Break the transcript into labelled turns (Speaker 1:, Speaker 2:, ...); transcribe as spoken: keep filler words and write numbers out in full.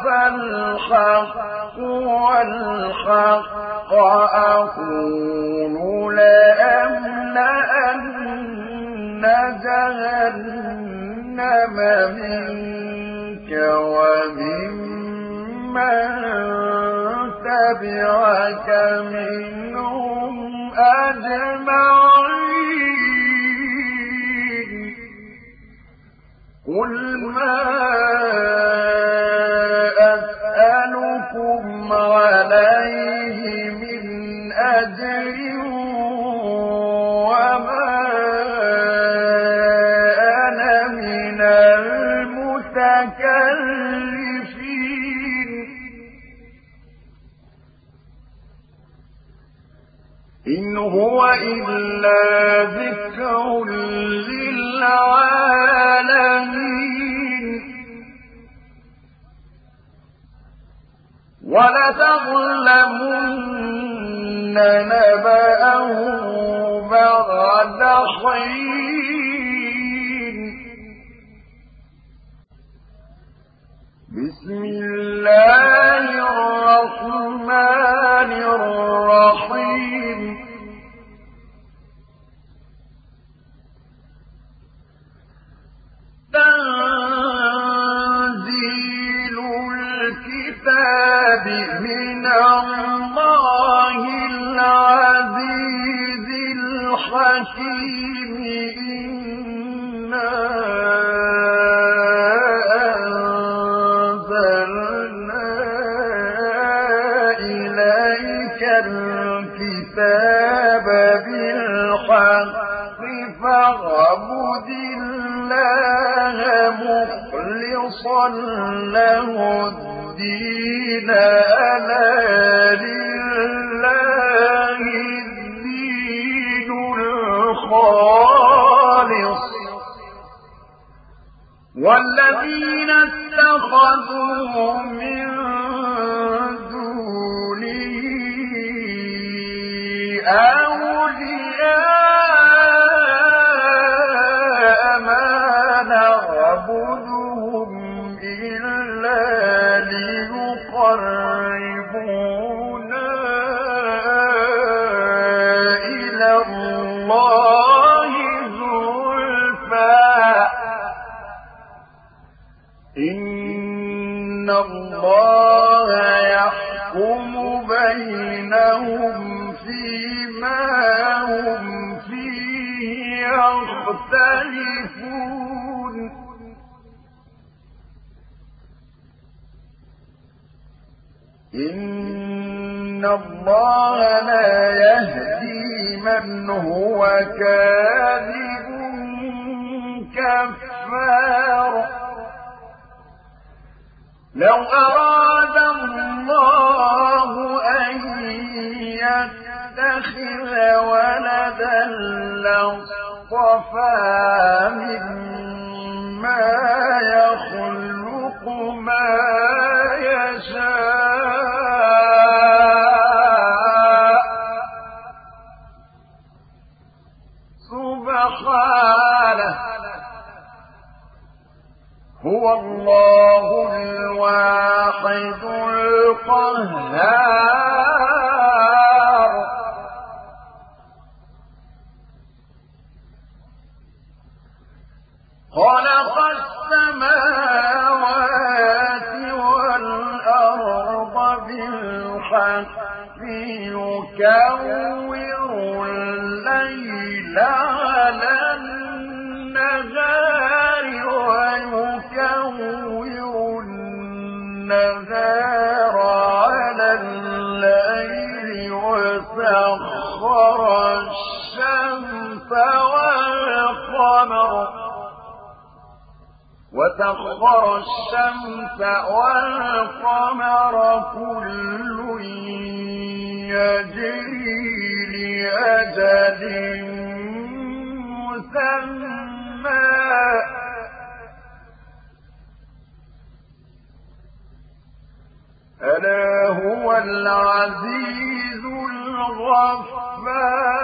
Speaker 1: الحق والحق أقول لأملأن جهنم منك وممن تبعك منهم أجمعين قل ما أسألكم عليه من أجر وما أنا من المتكلفين إن هو إلا ذكر للعالمين ولتعلمن نبأه بعد حين بسم الله الرحمن الرحيم تنزيل الكتاب من الله العزيز الحكيم إنا أنزلنا إليك الكتاب بالحق فاعبد الله مخلصا له الدين ألا لله الدين الخالص والذين اتخذوا من دونه أولياء ما نعبدهم إلا ليقربونا إلى الله زلفى إن الله يحكم بينهم فيما هم فيه يختلفون إن الله لا يهدي من هو كاذب كفار لو أراد الله أن يتخذ ولدا لاصطفى مما يخلق ما يشاء سبحانه هو الله الواحد القهار خلق السماوات والأرض بالحق يكور الليل على النهار ويكور النهار على الليل وسخر الشمس والقمر وسخر الشمس والقمر كل يجري لأجل مسمى ألا هو العزيز الغفار